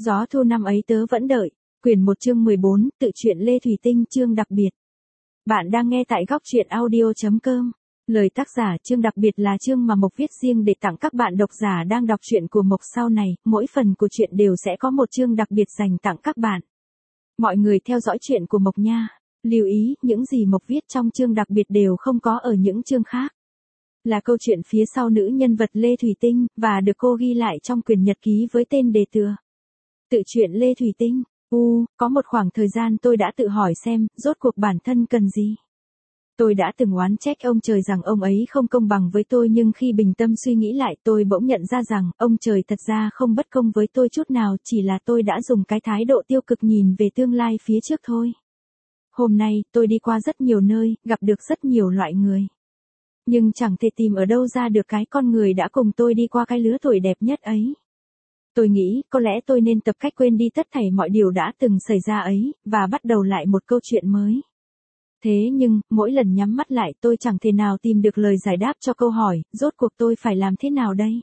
Gió thu năm ấy tớ vẫn đợi. Quyển 1 chương 14, tự truyện Lê Thủy Tinh chương đặc biệt. Bạn đang nghe tại góc truyện audio.com. Lời tác giả chương đặc biệt là chương mà Mộc viết riêng để tặng các bạn độc giả đang đọc truyện của Mộc sau này. Mỗi phần của truyện đều sẽ có một chương đặc biệt dành tặng các bạn. Mọi người theo dõi truyện của Mộc nha. Lưu ý, những gì Mộc viết trong chương đặc biệt đều không có ở những chương khác. Là câu chuyện phía sau nữ nhân vật Lê Thủy Tinh, và được cô ghi lại trong quyển nhật ký với tên đề tựa. Tự truyện Lê Thủy Tinh. Có một khoảng thời gian tôi đã tự hỏi xem, rốt cuộc bản thân cần gì. Tôi đã từng oán trách ông trời rằng ông ấy không công bằng với tôi, nhưng khi bình tâm suy nghĩ lại tôi bỗng nhận ra rằng, ông trời thật ra không bất công với tôi chút nào, chỉ là tôi đã dùng cái thái độ tiêu cực nhìn về tương lai phía trước thôi. Hôm nay, tôi đi qua rất nhiều nơi, gặp được rất nhiều loại người. Nhưng chẳng thể tìm ở đâu ra được cái con người đã cùng tôi đi qua cái lứa tuổi đẹp nhất ấy. Tôi nghĩ, có lẽ tôi nên tập cách quên đi tất thảy mọi điều đã từng xảy ra ấy, và bắt đầu lại một câu chuyện mới. Thế nhưng, mỗi lần nhắm mắt lại tôi chẳng thể nào tìm được lời giải đáp cho câu hỏi, rốt cuộc tôi phải làm thế nào đây?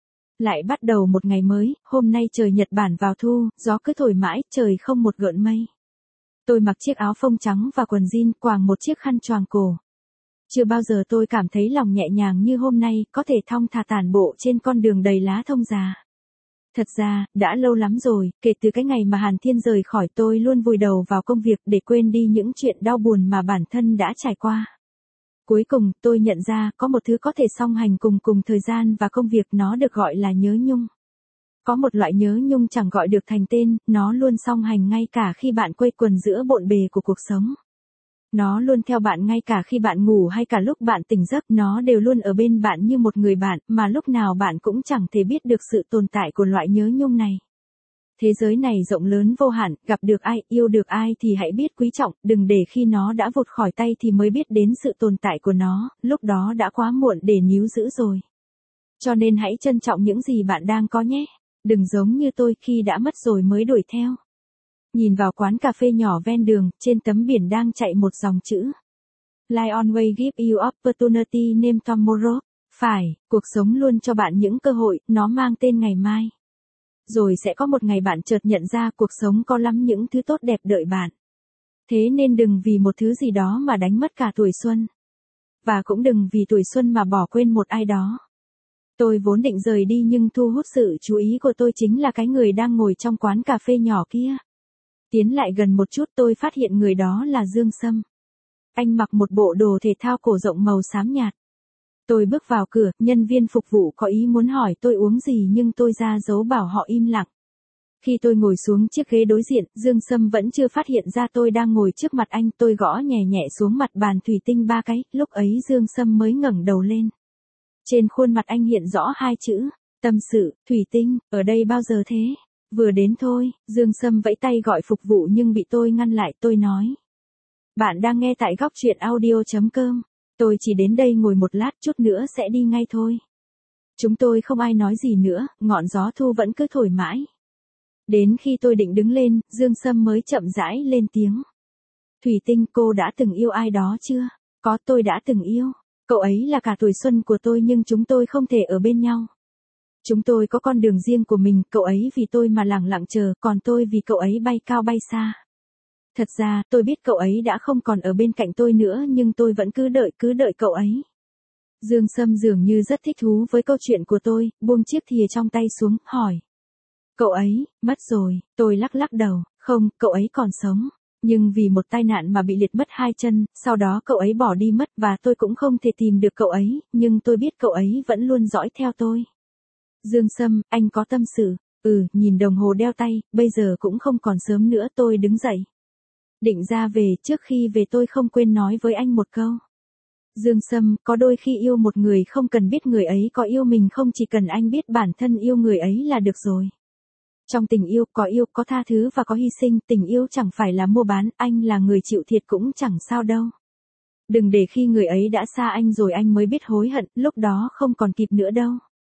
Lại bắt đầu một ngày mới, hôm nay trời Nhật Bản vào thu, gió cứ thổi mãi, trời không một gợn mây. Tôi mặc chiếc áo phông trắng và quần jean, quàng một chiếc khăn choàng cổ. Chưa bao giờ tôi cảm thấy lòng nhẹ nhàng như hôm nay, có thể thong thả tản bộ trên con đường đầy lá thông già. Thật ra, đã lâu lắm rồi, kể từ cái ngày mà Hàn Thiên rời khỏi tôi luôn vùi đầu vào công việc để quên đi những chuyện đau buồn mà bản thân đã trải qua. Cuối cùng, tôi nhận ra, có một thứ có thể song hành cùng thời gian và công việc, nó được gọi là nhớ nhung. Có một loại nhớ nhung chẳng gọi được thành tên, nó luôn song hành ngay cả khi bạn quây quần giữa bộn bề của cuộc sống. Nó luôn theo bạn ngay cả khi bạn ngủ hay cả lúc bạn tỉnh giấc, nó đều luôn ở bên bạn như một người bạn, mà lúc nào bạn cũng chẳng thể biết được sự tồn tại của loại nhớ nhung này. Thế giới này rộng lớn vô hạn, gặp được ai, yêu được ai thì hãy biết quý trọng, đừng để khi nó đã vụt khỏi tay thì mới biết đến sự tồn tại của nó, lúc đó đã quá muộn để níu giữ rồi. Cho nên hãy trân trọng những gì bạn đang có nhé, đừng giống như tôi khi đã mất rồi mới đuổi theo. Nhìn vào quán cà phê nhỏ ven đường, trên tấm biển đang chạy một dòng chữ. Life always give you opportunity name tomorrow. Phải, cuộc sống luôn cho bạn những cơ hội, nó mang tên ngày mai. Rồi sẽ có một ngày bạn chợt nhận ra cuộc sống có lắm những thứ tốt đẹp đợi bạn. Thế nên đừng vì một thứ gì đó mà đánh mất cả tuổi xuân. Và cũng đừng vì tuổi xuân mà bỏ quên một ai đó. Tôi vốn định rời đi nhưng thu hút sự chú ý của tôi chính là cái người đang ngồi trong quán cà phê nhỏ kia. Tiến lại gần một chút tôi phát hiện người đó là Dương Sâm. Anh mặc một bộ đồ thể thao cổ rộng màu xám nhạt. Tôi bước vào cửa, nhân viên phục vụ có ý muốn hỏi tôi uống gì nhưng tôi ra dấu bảo họ im lặng. Khi tôi ngồi xuống chiếc ghế đối diện, Dương Sâm vẫn chưa phát hiện ra tôi đang ngồi trước mặt anh. Tôi gõ nhẹ nhẹ xuống mặt bàn thủy tinh 3 cái, lúc ấy Dương Sâm mới ngẩng đầu lên. Trên khuôn mặt anh hiện rõ 2 chữ, tâm sự. Thủy Tinh, ở đây bao giờ thế? Vừa đến thôi, Dương Sâm vẫy tay gọi phục vụ nhưng bị tôi ngăn lại. Tôi nói. Bạn đang nghe tại góc truyện audio.com. Tôi chỉ đến đây ngồi một lát, chút nữa sẽ đi ngay thôi. Chúng tôi không ai nói gì nữa, ngọn gió thu vẫn cứ thổi mãi. Đến khi tôi định đứng lên, Dương Sâm mới chậm rãi lên tiếng. Thủy Tinh, cô đã từng yêu ai đó chưa? Có, tôi đã từng yêu. Cậu ấy là cả tuổi xuân của tôi nhưng chúng tôi không thể ở bên nhau. Chúng tôi có con đường riêng của mình, cậu ấy vì tôi mà lẳng lặng chờ, còn tôi vì cậu ấy bay cao bay xa. Thật ra, tôi biết cậu ấy đã không còn ở bên cạnh tôi nữa nhưng tôi vẫn cứ đợi cậu ấy. Dương Sâm dường như rất thích thú với câu chuyện của tôi, buông chiếc thìa trong tay xuống, hỏi. Cậu ấy, mất rồi, tôi lắc đầu, không, cậu ấy còn sống. Nhưng vì một tai nạn mà bị liệt mất 2 chân, sau đó cậu ấy bỏ đi mất và tôi cũng không thể tìm được cậu ấy, nhưng tôi biết cậu ấy vẫn luôn dõi theo tôi. Dương Sâm, anh có tâm sự. Nhìn đồng hồ đeo tay, bây giờ cũng không còn sớm nữa. Tôi đứng dậy. Định ra về, trước khi về tôi không quên nói với anh một câu. Dương Sâm, có đôi khi yêu một người không cần biết người ấy có yêu mình không, chỉ cần anh biết bản thân yêu người ấy là được rồi. Trong tình yêu, có tha thứ và có hy sinh, tình yêu chẳng phải là mua bán, anh là người chịu thiệt cũng chẳng sao đâu. Đừng để khi người ấy đã xa anh rồi anh mới biết hối hận, lúc đó không còn kịp nữa đâu.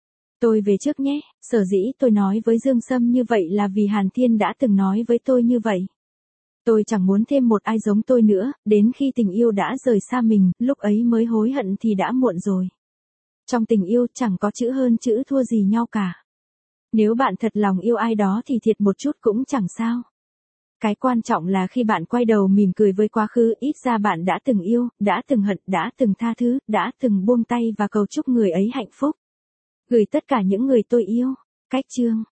Tôi về trước nhé, sở dĩ tôi nói với Dương Sâm như vậy là vì Hàn Thiên đã từng nói với tôi như vậy. Tôi chẳng muốn thêm một ai giống tôi nữa, đến khi tình yêu đã rời xa mình, lúc ấy mới hối hận thì đã muộn rồi. Trong tình yêu chẳng có chữ hơn chữ thua gì nhau cả. Nếu bạn thật lòng yêu ai đó thì thiệt một chút cũng chẳng sao. Cái quan trọng là khi bạn quay đầu mỉm cười với quá khứ, ít ra bạn đã từng yêu, đã từng hận, đã từng tha thứ, đã từng buông tay và cầu chúc người ấy hạnh phúc. Gửi tất cả những người tôi yêu. Cách chương